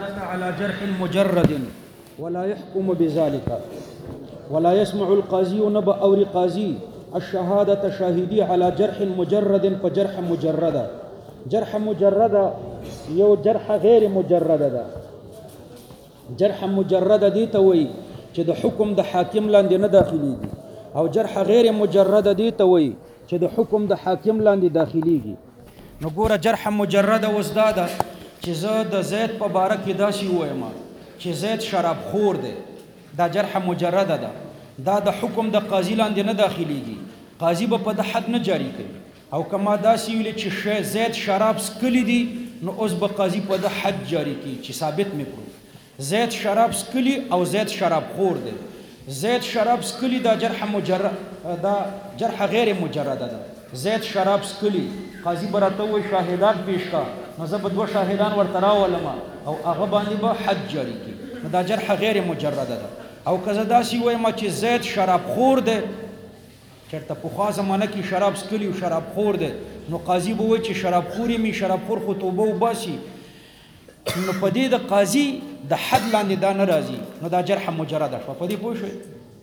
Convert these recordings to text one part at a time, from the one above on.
الشهادة على جرح مجرد ولا يحكم بذلك ولا يسمع القاضي نبأ أو قاضي الشهادة شاهدي على جرح مجرد فجرح مجرد جرح مجرد يو جرح غير مجرد ده جرح مجرد دي توي چې د حکم د حاکم لاندې نه داخليږي او جرح غیر مجرد دي توي چې د حکم د حاکم لاندې داخليږي. نو ګوره جرح مجرد وزداده چې زه د زید په باره کې داسې وایم چې زید شراب خور دی، دا جرح مجرد ده، دا د حکم د قاضي لاندې نه داخليږي، قاضي به په د حد نه جاری کوي. او کما داسې ویل چې زید شراب سکلی دي نو اوس به قاضي په د حد جاری کوي چې ثابت میکړو زید شراب سکلی او زید شراب خور دی. زید شراب سکلی دا جرح مجرد، دا جرح غیر مجرد ده. زید شراب سکلی قاضي براته وي شاهدان پیش کا، نو زه به دوه شاهدان ورته راولم او هغه باندې به حد جاری کی، نو دا جرح غیر مجرد ده. او که زه داسې وایم چې زید شراب خور دی، چېرته پخوا زمانه کې شراب سکلی او شراب خور دی، نو قاضي به وایي چې شراب خوري می شراب خور خو توبه وباسي، نو په دې د قاضي د حد لاندې دا نه راځي، نو دا جرح مجرده شوه. په دې پوه شئ؟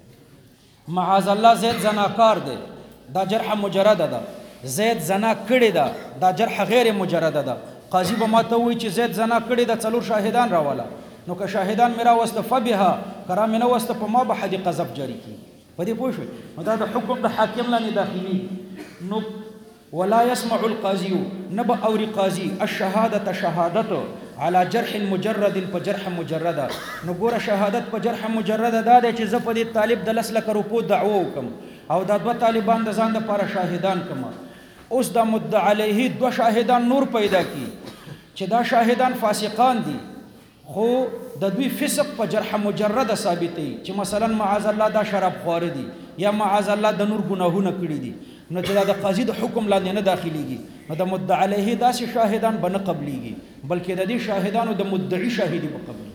معاذ الله زید زناکار دی، دا جرح مجرده ده. زید زنا کړې ده، دا جرح غیر مجرده ده. قاضي به ماته وایي چې زید زنا کړې ده، څلور شاهدان راوله، نو که شاهدان مې راوسته فبها، که را مې نه وسته په ما به حد قذف جاري کېږي. په دې پوه شئ؟ نو دا د حکم د حاکم لاندې داخلي. نو ولا يسمع القاضي نبأ أو قاضي الشهادة شهادته على جرح مجرد فجرح مجرد. نو ګوره شهادت په جرح مجرد دا دی چې زه په دې طالب د 10 لک روپو دعوه وکم او دا دوه طالبان د ځان دپاره شاهدان کم، اوس دا مدعا علیه دوه شاهدان نور پیدا کی چې دا شاهدان فاسقان دي، خو د دوی فسق په جرح مجرد ثابتې چې مثلا معاذ الله دا شراب خواره دي یا معاذ الله د نور ګناهونه کړي دي، نو چې دا د قاضي د حکم لاندې نه داخليږي، نو د مدعا علیه داسې شاهدان به نه قبليږي، بلکې د دې شاهدانو د مدعي شاهدي به قبليږي.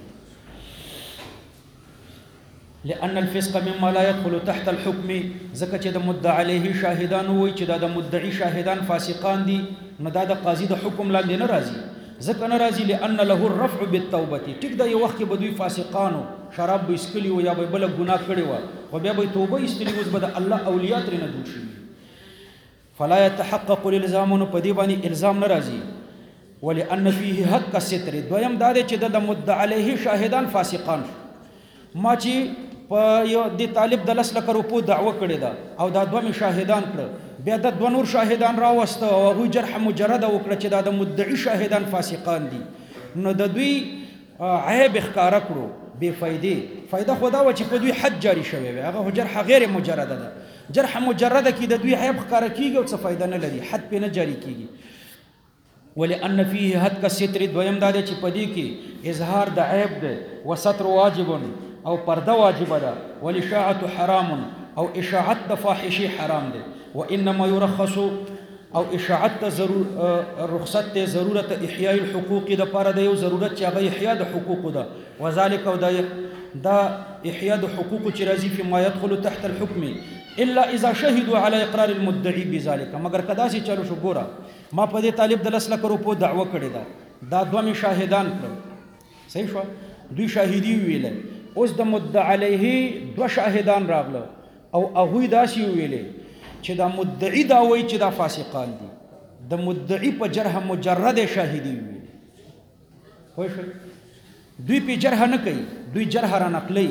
لأن الفسق مما لا يدخل تحت الحكم، ځکه چې د مدعا علیه شاهدان وایي چې دا د مدعي شاهدان فاسقان دي، نو دا د قاضي د حکم لاندې نه راځي، ځکه نه راځي لأن له الرفع بالتوبه. ټیک دا یو وخت کې به دوی فاسقانو شراب به اسکلی و یا به بل ګناه کړی و، خو بیا به توبه ایستلی، اوس به د الله اولیاء ترې نه جوړ شي. فلا يتحقق الالزام، نو په دې باندې الزام نه راځي. ولأن فيه حق الستر، دویم دا دی چې د مدعا علیه شاهدان فاسقان شو. ما چې په یو د طالب د 10 لک روپو دعوه کړې ده او دا دوه مې شاهدان کړه، بیا د دوه نور شاهدان راوسته او هغوی جرح مجرده وکړه چې دا د مدعي شاهدان فاسقان دي، نو د دوی عیب ښکاره کړو بې فایدې. فایده خو دا وه چې په دوی حد جاري شوی وی، هغه جرح غیر مجرده ده. جرح مجرده کې د دوی عیب ښکاره کېږي او څه فایده نه لري، حد پې نه جاري کېږي. ولأن فيه حد الستر، دویم دا دی چې په دې کې اظهار د عیب دی، وستر واجب او پرده واجب ده، والاشاعة حرام او اشاعت د فاحشي حرام ده. وانما يرخص او اشاعت رخصت ته ضرورت احیاء الحقوق د پاره د یو ضرورت چې هغه احیاء د حقوق ده. وذلك او دا احیاء د حقوق چې راځي فيما يدخل تحت الحكم الا اذا شهدوا على اقرار المدعي بذلك. مگر کدا سي چلو شو ګوره، ما په دې طالب د 10 لک روپو دعوه کړې ده، دا دوه مې شاهدان کړل، صحیح شو، دوی شاهدي ویل، اوس د مدعا علیه دوه شاهدان راغله او هغوی داسې ویلې چې دا مدعي دا وایي چې دا فاسقان دي، د مدعي په جرح مجرد شاهدي ویلې. پوه شئ؟ دوی په جرح نه کوي، دوی جرح را نقلوي.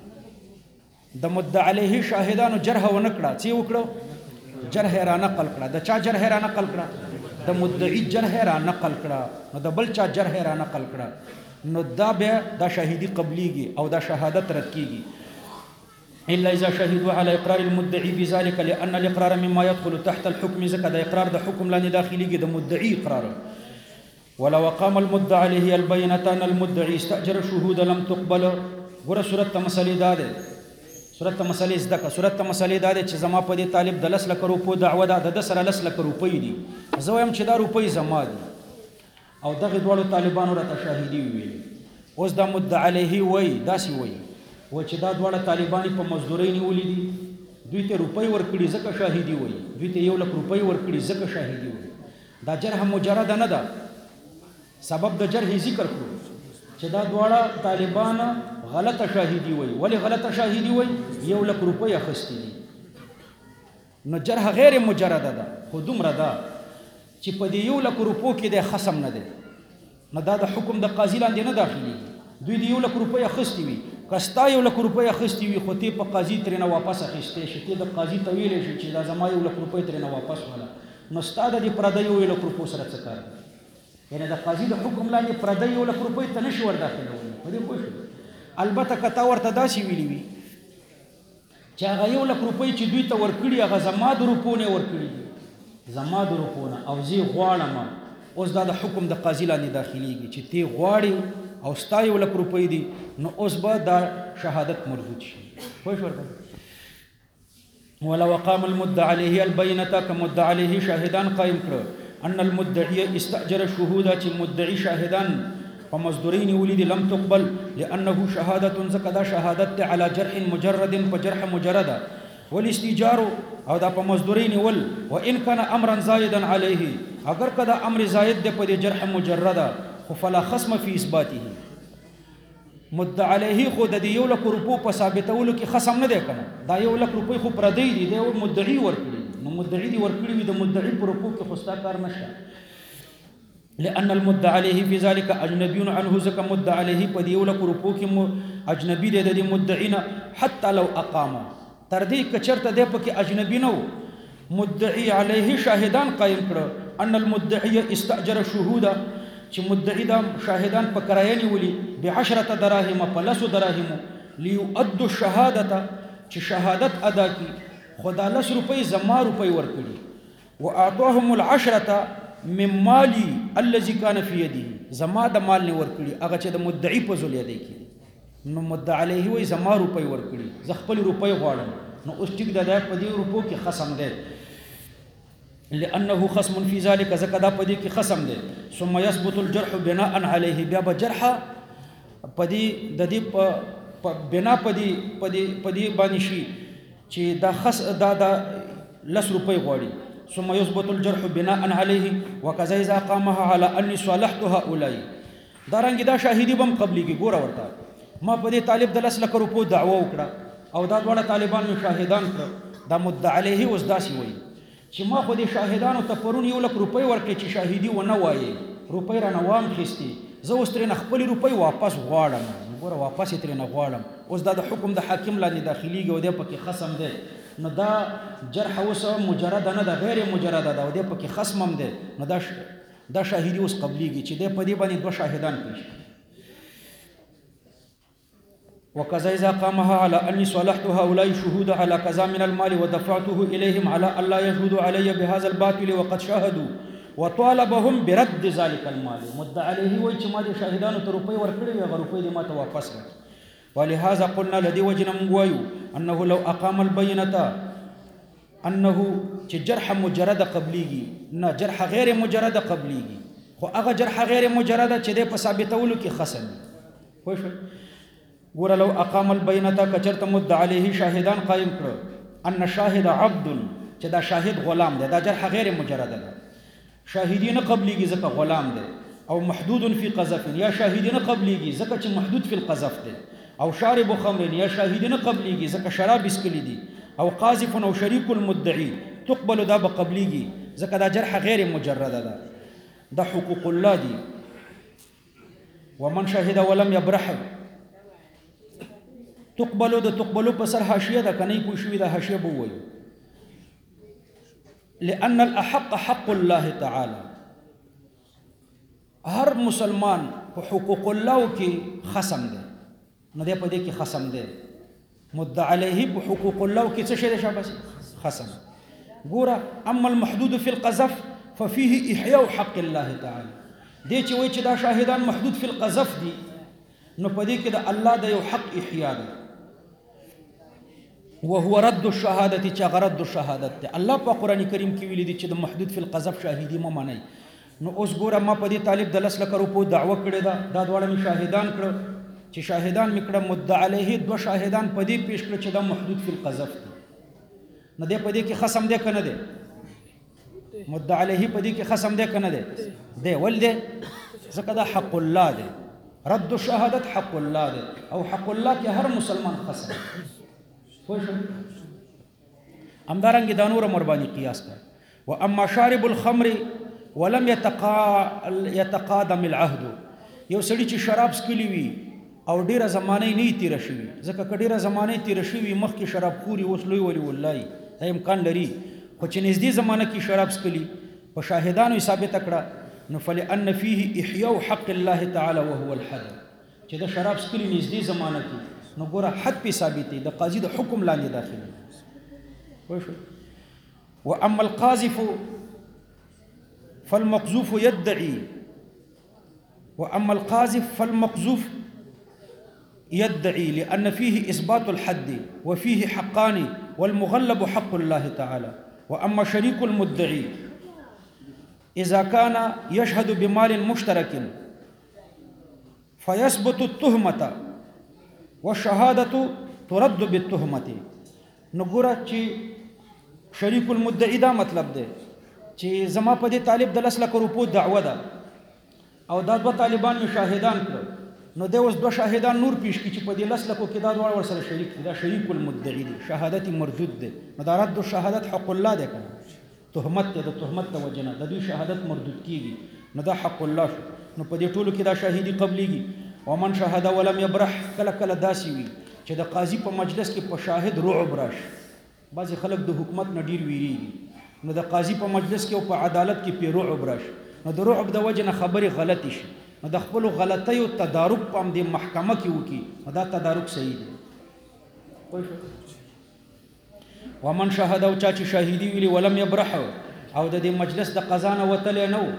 د مدعا علیه شاهدانو جرح ونه کړه، څه وکړو؟ جرح را نقل کړه. د چا جرح را نقل کړه؟ د مدعي جرح را نقل کړه، نو د بل چا جرح را نقل کړه، نو دا بیا دا شاهدی قبلیږي او دا شهادت رد کیږي. الا اذا شهدوا على اقرار المدعي بذلك لان الاقرار مما يدخل تحت الحكم، ځکه د اقرار د حکم لاندې داخليږي د مدعي اقرار. ولو قام المدعي عليه البينه ان المدعي استاجر شهود لم تقبل. ګوره صورت ته مسلې دا ده، صورت ته مسلې زده کړه. صورت ته مسلې دا ده چې زما په دې طالب د 10 لک روپو دعوه ده، د 10 لک روپۍ دي، زه وایم چې دا روپۍ زما دي او دغه دوړو طالبانو راته شاهدي ویلي. اوس دا مدعا علیه وایي داسې وایي چې دا دوړه طالبان په مزدورۍ نیولي دي، دوی ته روپۍ ورکړي ځکه شاهدي وایي، دوی ته 1 لک روپۍ ورکړي ځکه شاهدي وایي. دا جرح مجرده نه ده، سبب د جرح ذکر کړو، چې دا دواړه طالبان غلطه شاهدي وي. ولې غلطه شاهدي وي؟ 1 لک روپۍ اخیستي دي. نو جرح غیر مجرده ده، خو دومره ده چې په دې 1 لک روپو کې د خصم نه دی، نو دا د حکم د قاضي لاندې نه داخلي. دوی د 1 لک روپۍ اخیستي وي، که ستا 1 لک روپۍ اخیستي وي خو ته په قاضي ترېنه واپس اخیستی شي، ته د قاضي ته ویلی شي چې دا زما 1 لک روپۍ ترېنه واپس واله، نو ستا د دې پردیو 1 لک روپو سره څه کار دی؟ یعنې د قاضي د حکم لاندې پردی 1 لک روپۍ ته نشي ورداخلولی. په دې پوه شو؟ البته که تا ورته داسې ویلي وي چې هغه 1 لک روپۍ چې دوی ته ورکړي هغه زما د روپو نه ورکړي دي، زما د روپو نه، او زه غواړم، اوس دا د حکم د قاضي لاندې داخليږي چې تی غواړي او ستا 1 لک روپۍ دي، نو اوس به دا شهادت مردود شي. پوه شو؟ ولو قام المدعي عليه البينة كمدعي عليه شاهدان قائم کړ ان المدعي استأجر الشهود چې مدعي شاهدان په مزدورین ولید لم تقبل لانه شهادة زکدا شهادت على جرح مجرد په جرح مجرده والاستئجار او دا په مزدورین ول وان كان امرا زائدا عليه اگر کدا امر زائد ده په جرح مجرده خو فلا خصم في اثباته. مدعی علیه خو د 1 لک روپو په ثابتولو کې خصم نه دی کنه، دا 1 لک روپۍ خو پردی دي، د مدعی ورکړي، نو مدعی دی ورکړي وي، د مدعی په روپو کې خو ستا کار نشته. لأن المدعى عليه في ذلك أجنبي عنه زكا مدعى عليه قد يولك ربوك أجنبي دي مدعين حتى لو أقام تردي كشرط دي بك أجنبي نو مدعي عليه شاهدان قائم كر أن المدعي استأجر شهودا چې مدعي دا شاهدان په کرایه نیولي ب10 دراهم +10 دراهم ليؤدوا الشهادة چې شهادت ادا کی خدا 10 روپۍ زما روپۍ ورکړي واعطاهم 10 من مالي الذي كان في يده زما د مال نه ورکړي هغه چې د مدعي په ذل یاد کی نو مدعي عليه وي زما روپۍ ورکړي ز خپل روپۍ غواړم نو اوس ټیک د په دې روپو کې خصم ده لانه خصم في ذلك زکدا په دې کې خصم ده ثم يثبت الجرح بناء عليه بیا به جرح په دې د دې په بنا په دې باندې شي چې دا خص دا 10 روپۍ غواړي ثم يثبت الجرح بناء عليه وكذا اذا قامها على اني صالحت هؤلاء دارنګ دا شاهدی بم قبليږي ګوره ورته ما په دې طالب د 10 لک روپو دعوه وکړه او دا ډول طالبان می شاهدان کړ دا مدعی عليه اوس داسي وایي چې ما خو دې شاهدانو ته پرون 1 لک روپۍ ورکړې چې شاهدی ونه وایي روپۍ را نوام خستي زه اوس ترې خپل روپۍ واپس غواړم ګوره واپس ترې نه غواړم اوس دا د حکم د حاکم لاندې داخليږي او دې پکې خصم ده نو دا جرح اوس مجرد نه ده غیر مجرد ده او دې پکې خصم هم ده نو دا شاهدی اوس قبليږي چې دې په دې باندې 2 شاهدان پیش وكذا إذا قامها على أني صالحت هؤلاء شهود على كذا من المال ودفعته إليهم على أن لا يشهدوا علي بهذا الباطل وقد شاهدوا وطالبهم برد ذلك المال مدعى عليه وي چې ما دې شاهدانو ته روپۍ ورکړې وي هغه روپۍ دې ما ته واپس کړه ولهذا قلنا لدي وجنا موایو انه لو اقام البينه انه چې جرح مجرد قبليږي نه جرح غیر مجرد قبليږي خو هغه جرح غیر مجرد چې دې په ثابتولو کې خصم خو شو ګور لو اقام البينه کچرت مدعى عليه شاهدان قائم کړ ان شاهد عبد چې دا شاهد غلام دی دا جرح غیر مجرد ده شاهدین قبليږي ځکه غلام دی او محدود في قذف یا شاهدین قبليږي ځکه چې محدود في القذف دی او شارب خمر یا شاهدین قبليږي ځکه شراب اسکلی دي او قاذف او شریک المدعي تقبل دا بقبليږي ځکه دا جرح غیر مجرد ده دا حقوق الله دي ومن شهد ولم يبرح تقبلو د تقبلو په سر حاشیه ده کني پوه شوې ده حاشیه بو وایي لأن الأحق حق الله تعالى هر مسلمان په حقوق الله کې خصم ده نو دې په دې کې خصم ده مدعى عليه په حقوق الله کې څه شی ده شابه خصم ګوره اما المحدود في القذف ففيه إحياء حق الله تعالى دې چې وایي چې دا شاهدان محدود في القذف دي نو په دې کې د الله د یو حق احیا ده وهو رد الشهاده چې غرد الشهادت الله په قران کریم کې ویلي دي چې د محدود فی القذف شاهدی ما معنی نو اوس ګوره ما په دې طالب د 10 لک روپو دعوه کړې ده دا دواړه می شاهدان کړ چې شاهدان میکړه مدعی علیه 2 شاهدان په دې پیش کړ چې دا محدود فی القذف دي نه دې په دې کې خصم ده کنه ده مدعی علیه په دې کې خصم ده کنه ده ول ده ځکه دا حق الله ده رد شهادت حق الله ده او حق الله کې هر مسلمان خاص خو شو امدارنګ د نور مرباني قیاس کا واما شارب الخمر ولم يتقادم العهد یو سړی چې شراب سکلی وي او ډیره زمانه نه تیر شوی ځکه ډیره زمانه تیر شوی مخکې شراب خوري اوس لوی ولی والله امکان لري خو چې نږدې زمانه کې شراب سکلی په شاهدانو ثابت کړه نو فلأن فيه احياء حق الله تعالى وهو الحد چې د شراب سکلی نږدې زمانه کې نو ګوره حد په ثابت دی د قاضي د حکم لاندې داخلي وشو واما القاذف فالمقذوف يدعي واما القاذف فالمقذوف يدعي لأن فيه إثبات الحد وفيه حقان والمغلب حق الله تعالى واما شريك المدعي إذا كان يشهد بمال مشترك فيثبت التهمة والشهادة ترد بالتهمة نګوره چې شریک المدعي دا مطلب دی چې زما په دې طالب د 10 لک روپو دعوه ده او دا دوه طالبان می شاهدان کړ نو د اوس دوه شاهدان نور پیش کی چې په دې 10 لکو کې دا دوه ور سره شریک دي دا شریک المدعي دي شهادت مردود ده نو دا رد الشهادت حق الله ده تهمت د تهمت توجنه د دوی شهادت مردود کیږي نو دا حق الله شو نو په دې ټولو کې دا شاهدی قبليږي ومن شهد ولم يبرح کله کله داسي وي چې د قاضي په مجلس کې په شاهد رعب راش بعضی خلک د حکومت نه ډیر ویریږي نو د قاضي په مجلس کې او په عدالت کې په رعب راش نو د رعب د وجه نه خبره غلطی شي نو د خپل غلطیو تدارک په دې محکمه کې وکي دا تدارک صحیح دی ومن شهد او چا چې شاهدی ویلي ولم يبرح او د دې مجلس د قضا نه وتل نه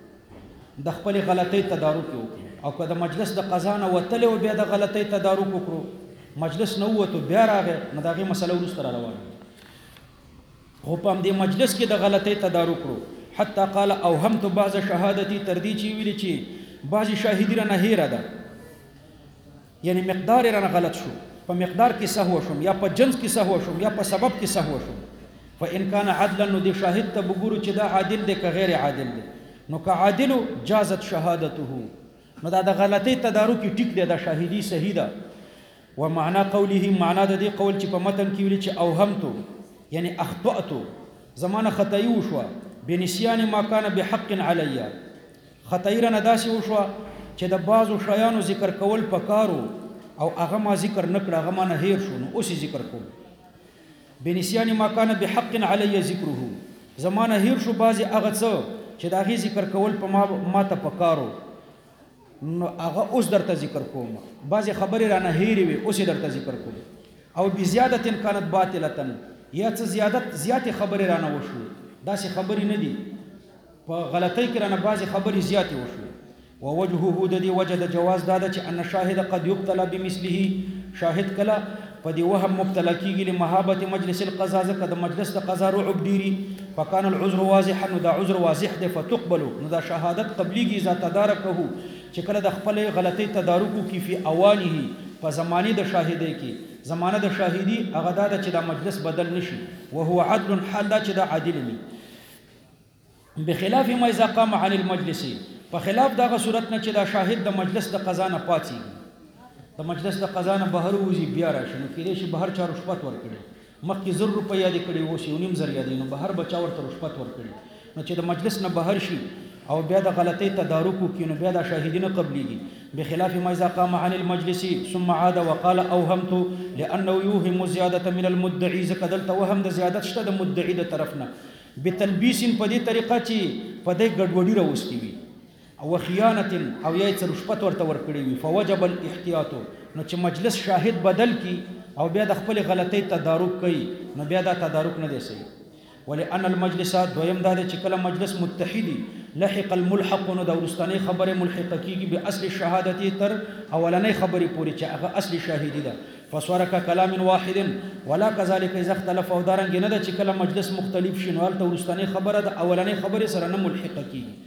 د خپل غلطۍ تدارک وکړي او که د مجلس د قضا نه وتل او بیا د غلطۍ تدارک وکړو مجلس نه وته بیا راغی نو دغه مسله ورسره روانه خو په دې مجلس کې د غلطۍ تدارک وکړو حتی قال اوهمت بعض شهادتي تردی چې ویلي چې بعضی شاهدی را نه هیره ده یعنی مقدار را نه غلط شو په مقدار کې سهو شوم یا په جنس کې سهو شوم یا په سبب کې سهو شوم فإن كان عدلا نو دې شاهد ته وګورو چې دا عادل دی که غیر عادل دی نو که عادل جازت شهادته نو دا د غلطۍ تدارک ټیک دی دا شاهدی صحیح ده ومعنى قوله معنا د دې قول چې په متن کې ویل چې اوهمتو یعنی اخطأتو زمانه خطای وشو بنسيان ما كان بحق علي خطای رانه داسې وشو چې د بعضو شیانو ذکر کول پکارو او هغه ما ذکر نکړه هغه ما نه هیر شو نو اوس ذکر کوم بنسيان ما كان بحق علي ذکره زمانه هیر شو بعضی هغه څه چې دا غي ذکر کول په ما ته پکارو نو هغه اوس درته ذکر کوم بعضی خبرې رانه هېرې وي اوس درته ذکر کوم او بزیادت كانت باطله یا څه زیاتې خبرې رانه وشو داسې خبرې نه دي په غلطۍ کې رانه بعضې خبرې زیاتې وشو ووجهه د دې وجه د جواز دا ده چې ان الشاهد قد يبتلى بمثله شاهد کله په دې وهم مبتلا کېږي لمهابة مجلس القضاء ځکه د مجلس د قضا رعب ډیري فكان العذر واضحا نو دا عذر واضح دی فتقبل نو دا شهادت قبليږي اذا تدارکه چې کله د خپل غلطۍ تدارکو کې فی اوانه په زمانه د شاهدۍ کې زمانه د شاهدی هغه دا چې دا مجلس بدل نشي وهو عدل حال دا چې دا عادل وي بخلاف ما اذا قام عن المجلس په خلاف دغه صورت نه چې دا شاهد د مجلس د قضا نه پاتې د مجلس د قضا نه بهر وځي بیا راشي نو کېدای شي بهر چا رشوت ورکړي مخکې 100 روپیا دې کړي وو شي 9 زر یادې نو بهر بچا ورته رشوت ورکړي نو چې د مجلس نه بهر شي او بیا د غلطۍ تدارک وکړي نو بیا د شاهدین قبليږي بخلاف ما اذا قام عن المجلس ثم عاد وقال اوهمت لانه يوهم زياده من المدعي زکدلته وهم د زیادت شته د مدعي د طرفنا بتلبيس په دې طریقه چې په دې ګډوډي راوستي وي او خیانت او یا څه رشوت ورته ورکړي وي فوجب الاحتياط نو چې مجلس شاهد بدل کی او بیا د خپل غلطۍ تدارک کوي نو بیا دا تدارک نه دی صحیح ولأن المجلسات دویم دا چې کله مجلس متحدي لحق الملحق نو د ورستاني خبره ملحقه کیږي به اصل شهادتي تر اولنۍ خبري پوری چې هغه اصلي شاهدي ده فسورك كلام واحد ولا كذلك اذا اختلف او دارنګ نه ده چې کله مجلس مختلف شي نو ال ورستاني خبره د اولنۍ خبره سره نه ملحقه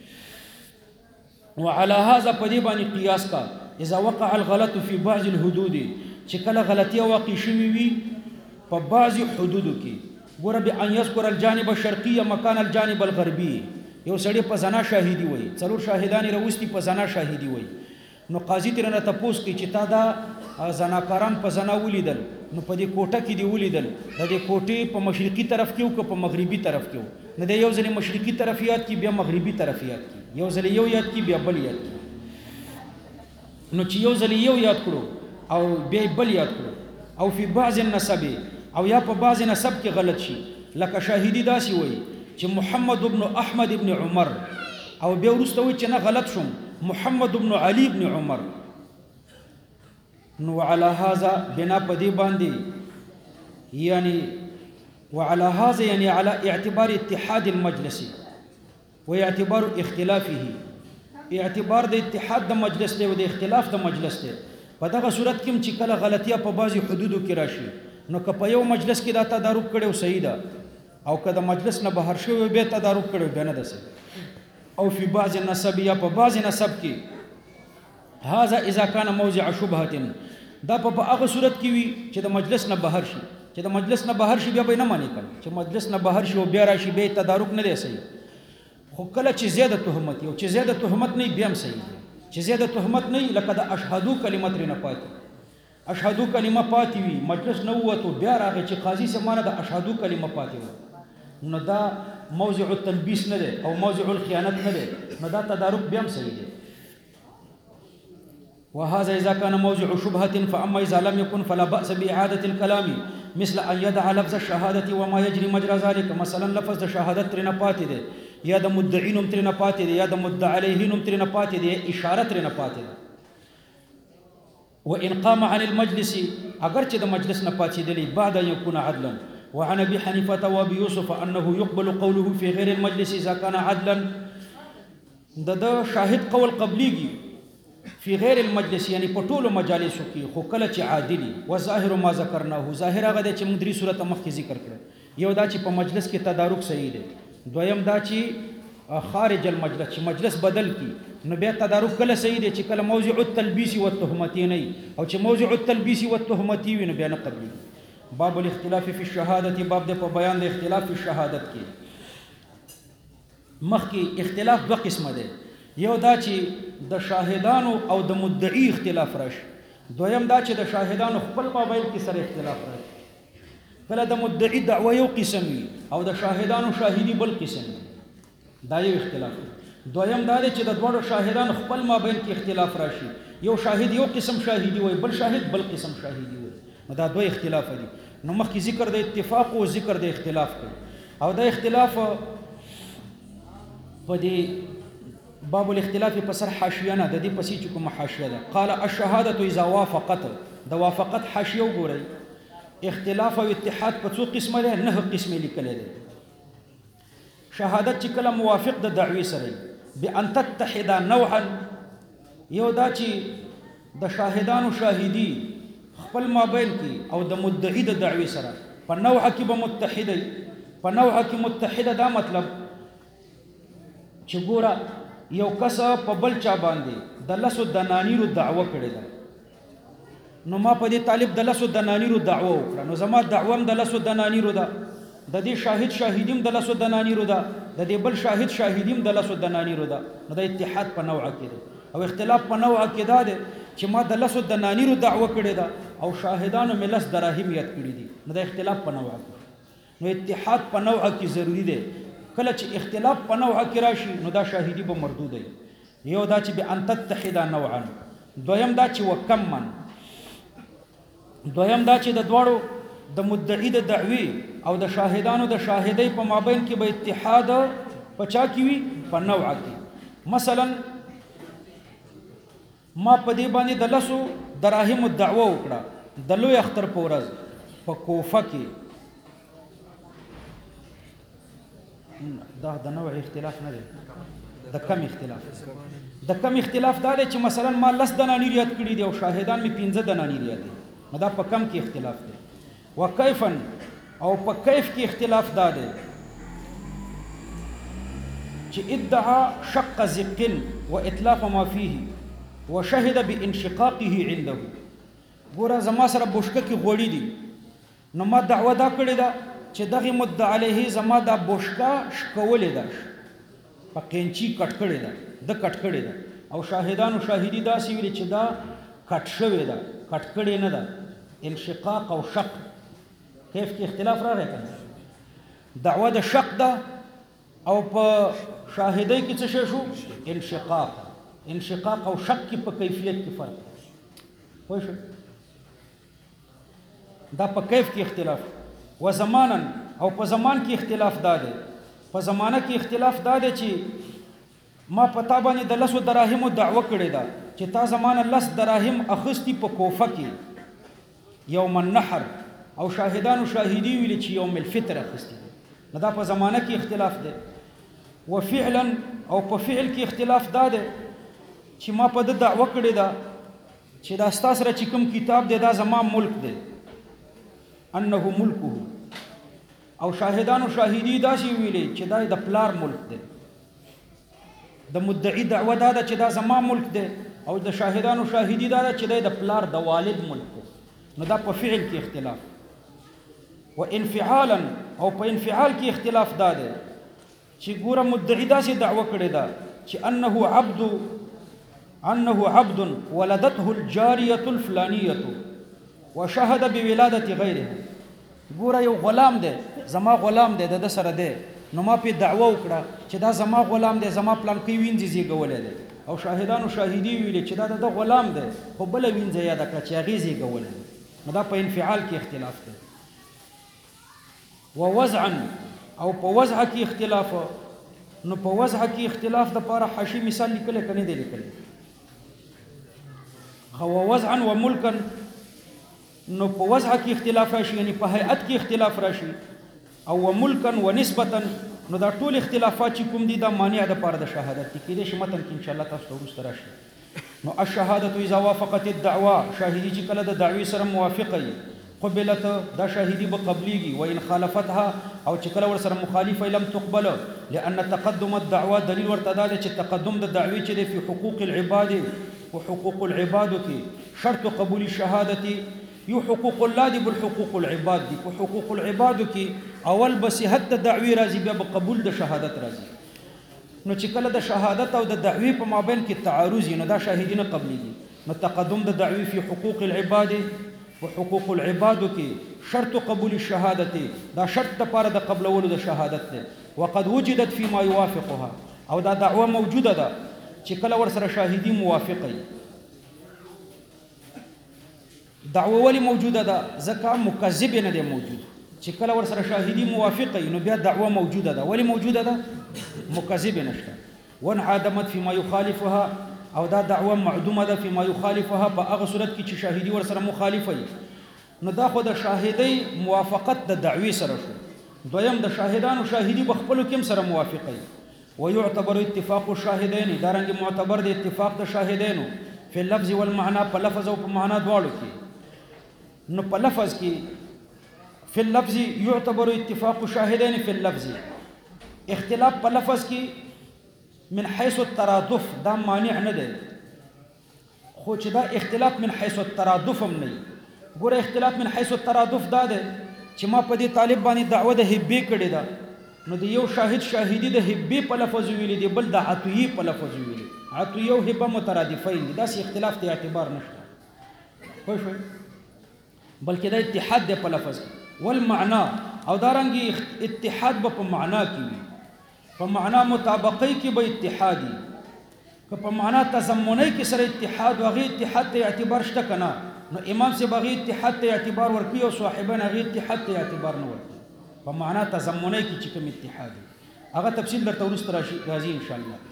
کیږي وعلى هذا پدی باندې قیاس کا اذا وقع الغلط في بعض الحدود چې کله غلطي واقع شوي وي په بعض حدودو کې ګوره به ان يذكر الجانب الشرقي مكان الجانب الغربي یو سړی په زنا شاهدي وای څلور شاهدان راوستي په زنا شاهدي وای نو قاضي ترنه تپوس کوي چې تا دا زناکاران په زنا ولیدل نو په دې کوټه کې دی ولیدل د دې کوټې په مشرقي طرف کې او که په مغربي طرف کې نو د یو ځل مشرقي طرف یاد کی بیا مغربي طرف یاد کی یو ځل یو یاد کی بیا بل یاد کی نو چې یو ځل یو یاد کړو او بیا بل یاد کړو او فی بعض النسب او یا په بعض نسب کې غلط شي لکه شاهدی داسي وای چې محمد ابن احمد ابن عمر او بیا ورسته وای چې نه غلط شوم محمد ابن علي ابن عمر نو على هذا بنا پدی باندې یعنی وعلى هذا يعني على اعتبار اتحاد المجلس واعتبار اختلافه اعتبار د اتحاد د مجلس دی او د اختلاف د مجلس دی په دغه صورت کې چې کله غلطیه په بعضی حدودو کې راشي نو که په یو مجلس کې دا تدارک کړو صحیح ده او که د مجلس نه بهر شوی به تدارک کړو به نه ده صحیح او فی بعض النسب یا په بعض نسب کې هذا اذا كان موضع شبهه دا په هغه صورت کې وي چې د مجلس نه بهر شي چې د مجلس نه بهر شي بیا به نه مانی کړي چې مجلس نه بهر شي او بیا راشي به تدارک نه دی صحیح خو کله چې زیاده تهمت یو چې زیاده تهمت نه بیا هم صحیح دی چې زیاده تهمت نه لکه د اشهدو کلمت نه پاتې اشهدو کلمه پاتې وي مجلس نه وته بیا راغی چې قاضي سمانه د اشهدو کلمه پاتې وي نو دا موضع التلبیس نه دی او موضع الخیانت نه دی نو دا تدارک بیا هم صحیح دی وهذا إذا كان موضع شبهة فأما إذا لم يكن فلا بأس بإعادة الكلام مثل أن يدع لفظ الشهادة وما يجري مجرى ذلك مثلا لفظ الشهادة ترنا پاتې دی یا د مدعین ترنا پاتې دی یا د مدعی علیه ترنا پاتې دی اشاره ترنا پاتې دی وإن قام عن المجلس اگر چې د مجلس نه پاتې دی بعد ان يكون عدلا وعن ابي حنيفه وابي يوسف انه يقبل قوله في غير المجلس اذا كان عدلا د شاهد قول قبليږي فی غیر المجلس یعنی په ټولو مجالسو کې خو کله چې عادلی وظاهر ما ذکرناه ظاهر هغه د چې موږ درې صورت مخکې ذکر کړ یو دا چې په مجلس کې تدارک صحیح دی دویم دا چې خارج المجلس چې مجلس بدل کی نو بیا تدارک کله صحیح دی چې کله موضع التلبیس والتهمت نه او چې موضع التلبیس والتهمت وي نو بیا نه قبلی باب الاختلاف فی الشهادة باب د په بیان د اختلاف فی الشهادت کې مخکې اختلاف دوه قسمه دی یو دا چې د شاهدانو او د مدعی اختلاف راشي دویم دا چې د شاهدانو خپل مابین کې سره اختلاف راشي کله د مدعی دعوه یو قسم وي او د شاهدانو شاهدی بل قسم وي دا یو اختلاف دویم دا چې د دوه شاهدانو خپل مابین کې اختلاف راشي یو شاهد یو قسم شاهدی وي بل شاهد بل قسم شاهدی وي دا دوه اختلاف دي نو مخکې ذکر د اتفاق او ذکر د اختلاف کوي او دا اختلاف په دې باب الاختلاف پسر حاشیه نه د دې پسې چې کوم حاشیه ده قال الشهاده اذا وافقت د وافقت حاشیه وګورئ اختلاف او اتحاد په څو قسمه ده نه قسمه لیکل دي شهادت چې کله موافق د دعوی سره بان تتحد نوعا یو دا چې د شاهدانو شاهدی خپل مابین کې او د مدعی د دعوی سره په نوع کې به متحده په نوع کې متحده دا مطلب چې ګوره یو کس په بل چا باندې د لسو دنانیرو دعوه کړې ده نو ما په دې طالب د لسو دنانیرو دعوه وکړه نو زما دعوه هم د لسو دنانیرو ده د دې شاهد شاهدیم د لسو دنانیرو ده د دې بل شاهد شاهدیم د لسو دنانیرو ده نو د اتحاد په نوع کې ده او اختلاف په نوع کې ده چې ما د لسو دنانیرو دعوه کړې ده او شاهدانو مې لس دراهم یاد کړي دي نو د اختلاف په نوع کې نو اتحاد په نوع کې ضروری ده کله چې اختلاف په نوع کې راشي نو دا شاهدی به مردود دی یو دا چې به ان تتحد نوعا دویم دا چې وکمن دویم دا چې د دواړو د مدعی د دعوی او د شاهدانو د شاهدی په مابین کې به اتحاد پچا کی وي په نوع کې مثلا ما په دې باندې د لسو دراهم دعوه وکړه د لوی اختر په ورځ په کوفه کې دا د نوع اختلاف نه دی د کم اختلاف د کم اختلاف دا دی چې مثلا ما لس دنانیر یاد کړي دي او شاهدان می 15 دنانیر یاد دي دا په کم کې اختلاف دی وکيفا او په کیف کې اختلاف دا دی چې ادعا شق زق واتلاف ما فيه وشهد بانشقاقه عنده ګوره زما سره بوشکه کې غوړي دي نو ما دعوه دا کړې ده چې دغه مدعی علیه زما د بوشکا شکولې ده په قینچی کټ کړې ده د کټ کړې ده او شاهدانو شاهدی داسې ویلي چې دا کټ شوې ده کټ کړې نه ده انشقاق او شق کیف کې اختلاف راغی کنه دعوه د شق ده او په شاهدی کې څه شی شو انشقاق او شق کې په کیفیت کې فرق پوه شو دا په کیف کې اختلاف و زمانا او په زمان کې اختلاف دا دی په زمانه کې اختلاف دا دی چې ما پتا باندې د لسو دراهمو دعوه کړې ده چې تا زمانه لس دراهم اخستی په کوفه کې یوم النحر او شاهدانو شاهدی ویلي چې یوم الفطر اخستی نه دا په زمانه کې اختلاف دی وفعلا او په فعل کې اختلاف دا دی چې ما په د دعوه کړې ده چې دا ستا سره چې کوم کتاب دی دا زما ملک دی انه ملکه او شاهدانو شاهدی داسې ویلي چې دا د پلار ملک دی د مدعی دعوه دا ده چې دا زما ملک دی او د شاهدانو شاهدی دا ده چې دا د پلار د والد ملک دی نو دا په فعل کې اختلاف و انفعالا او په انفعال کې اختلاف دا دی چې ګوره مدعی داسې دعوه کړې ده چې انه عبد ولدته الجاریه الفلانیه وشهد بولادة غیره ګوره یو غلام دی زما غلام دی د سره دی نو ما په دعوه وکړه چې دا زما غلام دی زما پلان کې وینځي زیږولې دی او شاهدانو شاهدی ویلي چې دا د غلام دی خو بل وینځي یاد کړه چې هغه زیږولې نو دا په انفعال کې اختلاف دی ووضعا او په وضع کې اختلاف نو په وضع کې اختلاف د لپاره حاشی مثال لیکل کنه دی لیکل خو وضعا وملکا نو په وضع کې اختلاف راشي یعنی په هيئت کې اختلاف راشي او ملکا ونسبتا نو دا ټول اختلافات چې کوم دي دا مانع د پاره د شهادت کې دي چې متن کې ان شاء الله تاسو ورسره راشي نو الشهاده اذا وافقت الدعوه شاهدی چې کله د دعوی سره موافقه قبلت دا شاهدی به قبليږي وان خالفتها او چې کله ور سره مخالفه لم تقبل لان تقدم الدعوه دلیل ورته دا چې تقدم د دعوی چې په حقوق العباد او حقوق العباد کې شرط قبول الشهاده یو حقوق الله دی بل حقوق العباد دی په حقوق العباد کې اول بصحت د دعوی راځي بیا به قبول د شهادت راځي نو چې کله د شهادت او د دعوی په مابین کې تعارض نو دا شاهدینه قبليږي نو تقدم د دعوی په حقوق العباد وحقوق العباد کې شرط قبول الشهادت دا شرط لپاره د قبولولو د شهادت دی وقد وجدت فيما يوافقها او دا دعوه موجوده ده چې کله ور سره شاهدی موافقه دعوه ولی موجوده ده ځکه مکذب نه دی موجود چې کله ور سره شاهدی موافقه نو بیا دعوه موجوده ده ولی موجوده ده مکذب نشته وانعدمت فيما يخالفها او دا دعوه معدومه ده فيما يخالفها په هغه صورت کې چې شاهدی ور سره مخالفه نو دا خو د شاهدی موافقت د دعوی سره شو دویم د شاهدانو شاهدی بخپلو کې سره موافقه ويعتبر اتفاق الشاهدين دارنګ معتبر د اتفاق د شاهدینو په لفظ والمعنى په لفظ او په معنا دواړو کې نو په لفظ کې په اللفظ يعتبر اتفاق الشاهدين في اللفظ اختلاف په لفظ کې من حيث الترادف دا مانع نه دی خو چې دا اختلاف من حيث الترادف هم نه ګوره اختلاف من حيث الترادف دا دی چې ما په دې طالب باندې دعوه د هبې کړې ده نو د یو شاهد شاهدی د هبې په لفظ ویلي دی بل د عطیه په لفظ ویلي عطیه او هبه مترادفین دي دا سي اختلاف ته اعتبار نشته خو شو بلکې دا اتحاد دی په لفظ والمعنى او دارنګي اتحاد په معنا کې وي په معنا مطابقي کې به اتحادي که په معنا تضمني کې سره اتحاد او غي اتحاد ته اعتبار شته کنه نو امام سے بغي اتحاد ته اعتبار ورکي او صاحبان غي اتحاد ته اعتبار نه ورکي په معنا تضمني کې چې کوم اتحاد هغه تفصیل درته ورسته راځي ان شاء الله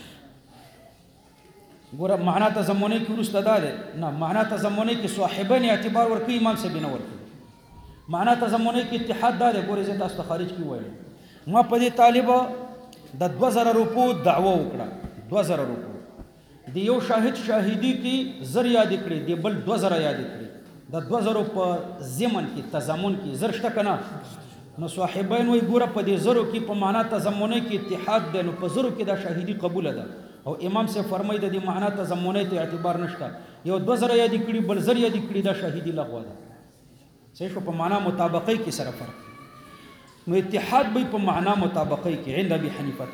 ګوره معنا تضمني کې ورسته ده نه معنا تضمني کې صاحبان اعتبار ورکي امام سے بنه ورکي معنا تضمني کې اتحاد ده ګوره زه تاسو خارج کې وایم ما په دې طالب د 2000 روپو دعوه وکړه 2000 روپو دی یو شاهد شاهدی کې زر یاد کړی دی بل 2000 یاد کړی د 2000 په زمن کې تضمن کې زر شته کنه نو صاحبین وی ګوره په دې زرو کې په معنا تضمني کې اتحاد ده نو په زرو کې دا شاهدی قبول ده او امام سے فرمایي د دې معنا تضمني ته اعتبار نشته یو 2000 یاد کړی بل زر یاد کړی دا شاهدی لغوه ده صحیح شو په معنا مطابقي کې سره فرق نو اتحاد به په معنا مطابقي کې عند ابي حنیفه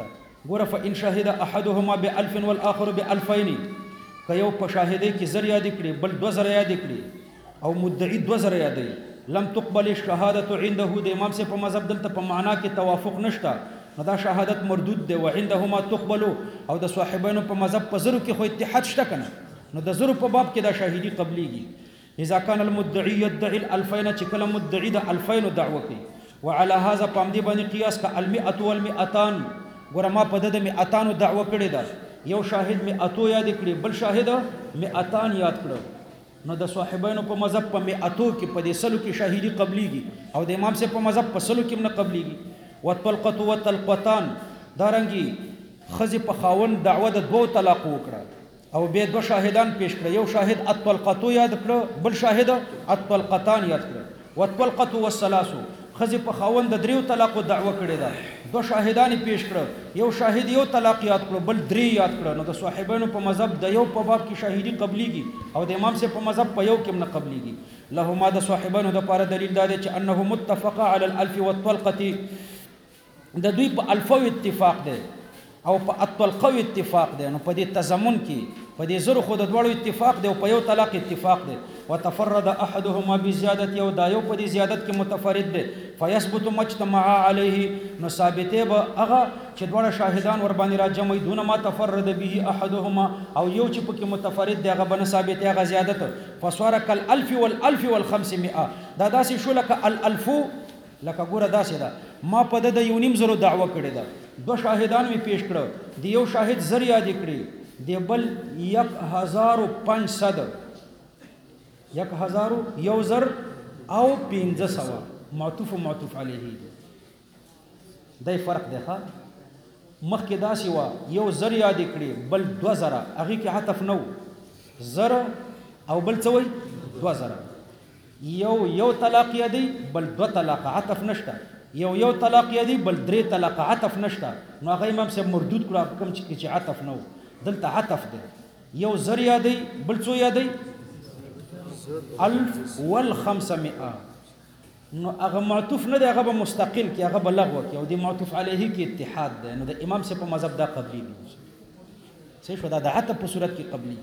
ګوره فإن شهد احدهما ب1000 والآخر ب2000 که یو په شاهدۍ کې زر یاد کړي بل 2000 یاد کړي او مدعي 2000 یادوي لم تقبل الشهادة عنده د امام سے په مذهب دلته په معنا کې توافق نشته نو دا شهادت مردود دی وعندهما تقبل او د صاحبینو په مذهب په زرو کې خو اتحاد شته کنه نو د زرو په باب کې دا شاهدي قبليږي اذا كان المدعي يدعي ال2000 چې کله مدعي د 2000 دعوه کوي وعلى هذا پام دی باندې قیاس کا ال100 والمئتان ګوره ما په د 200 دعوه کړې ده یو شاهد 100 یاد کړي بل شاهد 200 یاد کړو نو د صاحبینو په مذهب په 100 کې په دې سلو کې شاهدي قبليږي او د امام سے په مذهب په سلو کې نه قبليږي والطلقه والطلقتان دارنګي خزي په خاون دعوه د 2 طلاق وکړه او به 2 شاهدان پیش کړ یو شاهد الطلقه یاد کړ بل شاهد الطلقتان یاد کړ والطلقه والثلاث خزي په خاون د 3 طلاق دعوه کړې ده 2 شاهدان پیش کړ یو شاهد یو طلاق یاد کړ بل 3 یاد کړ نو د صاحبانو په مذهب د یو په باب کې شاهدي قبليږي او د امام سے په مذهب په یو کې نه قبليږي لهما د صاحبانو د لپاره دلیل دا دی چې انه متفق على الالف والطلقه د دوی په الفو اتفاق دی او په الطلقه اتفاق دی نو په دې تضمن کې په دې زره خود د دوړو اتفاق دی او په یو طلاق اتفاق دی وتفرد احدهما بزياده یو دا یو په دې زیادت کې متفرد دی فيثبت مجتمع عليه نو ثابته به هغه چې دوړه شاهدان ور باندې را جمع دون ما تفرد به احدهما او یو چې په کې متفرد دی هغه بنه ثابته هغه زیادت فصار كالالف والالف والخمسمائه دا داسې شو لکه الالف لکه ګوره داسې ده ما په د یو نیم زرو دعوه کړې ده 2 شاهدان می پیش کړو دی یو شاهد زر یاد کړی دی بل 1500 یو زر او 1500 معطوف و معطوف علیه دی فرق دی ښا مخکې داسې وا یو زر یاد کړی بل 2000 هغه کې عطف نو زر او بل څه وای 2000 یو طلاق یادی بل 2 طلاق عطف نشته یو طلاق یادی بل 3 طلاق عطف نشته نو هغه امام صاحب مردود کړه کوم چې عطف نو دلته عطف دی یو زر یادی بل څو یادی 1500 نو هغه معطوف نه دی هغه مستقل کې هغه بلغو کې او دی معطوف علیه کې اتحاد دی نو د امام صاحب په مذهب دا قبلی دی صحیح شو دا د عطف په صورت کې قبلی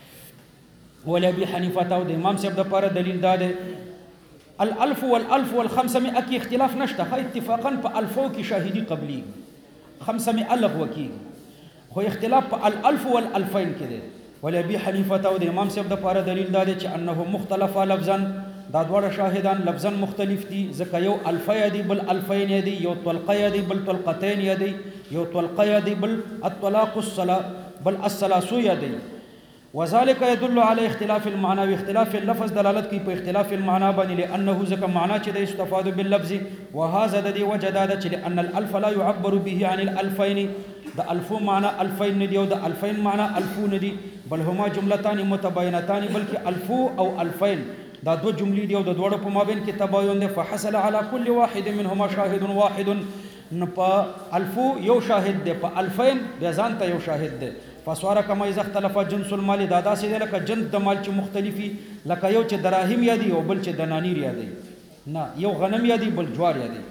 ولا ابي حنیفه او د امام صاحب د لپاره دلیل دا دی الالف والالف والخمسمائه کې اختلاف نشته خو اتفاقا په الفو کې شاهدي قبلی 500 لغو کې خو اختلاف په الالف والالفين کې دی ولا ابي حنیفه او د امام صاحب د لپاره دلیل دا دی چې انه مختلف لفظا دا دوړه شاهدان لفظا مختلف دي ځکه یو الف یادي بل الفين یادي یو طلقه یادي بل طلقتين یادي یو طلقه یادي بل الطلاق بل الثلاث یادي وذلك يدل على اختلاف المعنى واختلاف اللفظ دلالت کوي په اختلاف المعنى باندې لانه ځکه معنا چې د استفاده باللفظ وهذا د دې وجداده چې ان الالف لا يعبر به عن الالفين د الف معنى الفين ندي او د الفين معنى الفون ندي بل هما جملتان متباينتان بلکې الف او الفين دا 2 جملې دي او د دوړو په مابین کې تباين دي فحصل على كل واحد منهما شاهد واحد نو په الف یو شاهد دی په الفين د ځان ته یو شاهد دی فسواره کما اذا اختلف جنس المال دا داسې دی لکه جنس د مال چې مختلفي لکه یو چې دراهم یادي او بل چې دنانیر یادي نه یو غنم یادي بل جوار یادي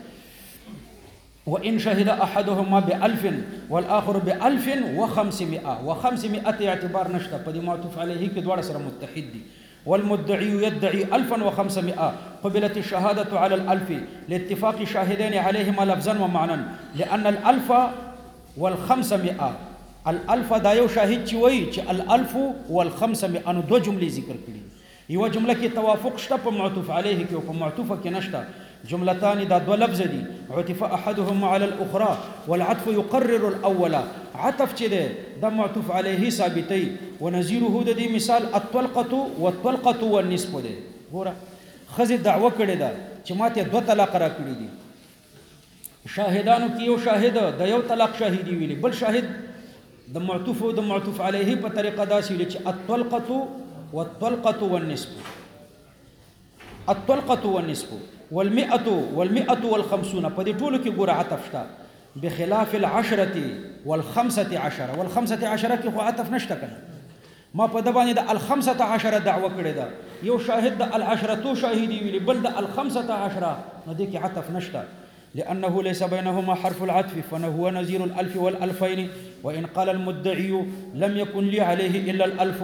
وان شهد احدهما ب1000 والاخر ب1500 و500 اعتبار نشته په دې معطوف علیه کې دوړه سره متحد دي والمدعي يدعي 1500 قبلت الشهادة على الألف لاتفاق شاهدين عليهما لفظا ومعنى لأن الألف والخمسمائة الألف دا یو شاهد چې وایي چې الألف والخمسمائة انو 2 جملې ذکر کړي یو جمله کې توافق شته په معطوف علیه کې او په معطوفه کې نشته جملتان دا 2 لفظ دي عطف احدهما على الاخرى والعطف يقرر الاول عطف چې ده د معطوف علیه ثابتي ونظيره د دې مثال الطلقه والطلقه والنصف ده ګوره خزي دعوه کړي ده چې ماته 2 طلاق را کړی دي شاهدانو کې یو شاهد د یو طلاق شاهدي ویلي بل شاهد د معطوف او د معطوف علیه په طریقه داسې ویلي چې الطلقه والنصف الطلقه والنصف والمئة والخمسون په دې ټولو کې ګوره عطف شته بخلاف العشرة والخمسة عشر کې خو عطف نشته کنه ما په د باندې د ال15 دعوه کړې ده یو شاهد د العشرة شاهدي ویلي بل د ال15 نو دې کې عطف نشته لأنه ليس بينهما حرف العطف فهو نظير الألف والألفين. وإن قال المدعي لم يكن لي عليه إلا الألف،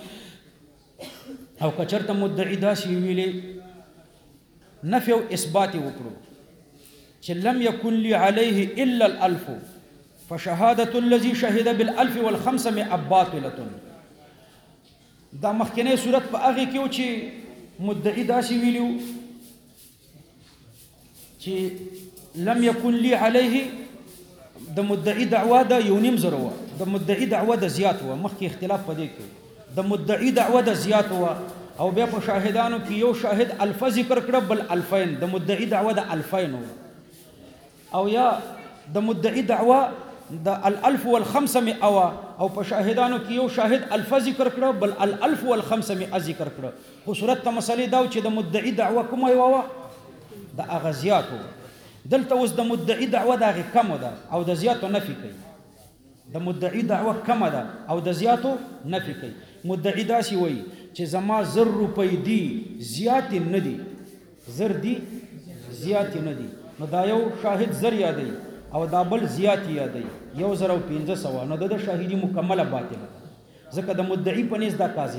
او کچرته مدعی داسې ویلې نفي او اثبات وکړو چې لم يكن لي عليه الا الالف فشهاده الذي شهد بالالف والخمسمائة باطله. دا مخکنی صورت په هغه کې و چې مدعی داسې ویلو چې لم يكن لي عليه، د مدعی دعوا د یو نیم زره و، د مدعی دعوا د زیات و، مخکې اختلاف پدې کې د مدعی دعوا د زیات و، او بیا په شاهدانو کې یو شاهد الف ذکر کړ بل الفین، د مدعی دعوا د الفین و، او یا د مدعی دعوا د الالف والخمسمائة او په شاهدانو کې یو شاهد الف ذکر کړ بل الالف والخمسمائة ذکر کړ. خو صورت ته مسلې دا چې د مدعی دعوا کومه و د هغه زیات و. دلته اوس د مدعی دعوا د هغه کم ده او د زیاتو نفي کوي، د مدعی دعوا کم ده او د زیاتو نفي کوي. مدعی داسې وایي چې زما 1000 روپۍ دي زیات نه دي، 1000 دي زیات نه دي، نو دا یو شاهد 1000 یادوي او دا بل زیات یادوي 1500، نو د شاهدی مکمله باطله ځکه د مدعی په نس دا کاذب.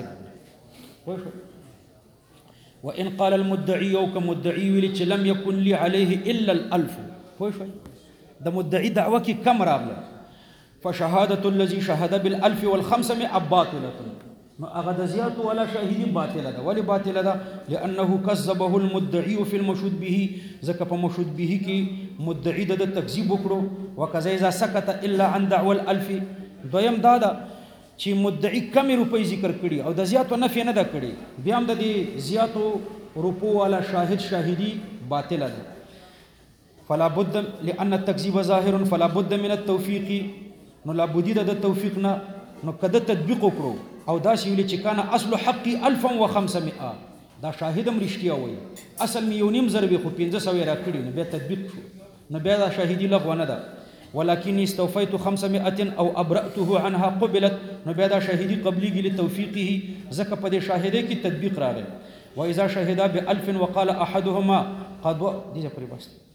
وإن قال المدعي او كمدعي ویل چې لم يكن لي عليه الا الالف، پوه شئ د مدعی دعوه کې کم راغله فشهاده الذي شهد بالالف والخمسمائة باطله، نو هغه د زیات ولا شاهدی باطله ده. ولی باطله ده؟ لانه كذبه المدعي في المشهود به، ځکه په مشهود به کې مدعی د تکذیب وکړو. وکذا اذا سکت الا عن دعوى الالف، دویم دا ده چې مدعی کم روپۍ ذکر کړي او د زیاتو نفي نه ده کړي، بیا هم د دې زیاتو روپو والا شاهد شاهدی باطله ده. فلا بد لان التكذيب ظاهر فلا بد من التوفيق، نو لا بد د توفیق نه. نو کده تطبیق وکړو او دا سی ویل چې کان اصل حقي 1500، دا شاهدم رښتیا وایي، اصل می یو نیم ضرب خو 1500 را کړی، نو بیا تطبیق شو، نو بیا دا شاهدی لغوه نه ده. ولكن استوفيت 500 او ابرأته عنها قبلت، نو بیا دا شاهدی قبلیږي لتوفیقه، ځکه په دې شاهدی کې تطبیق راغی. واذا شهدا ب1000 وقال احدهما قد دې پرې بس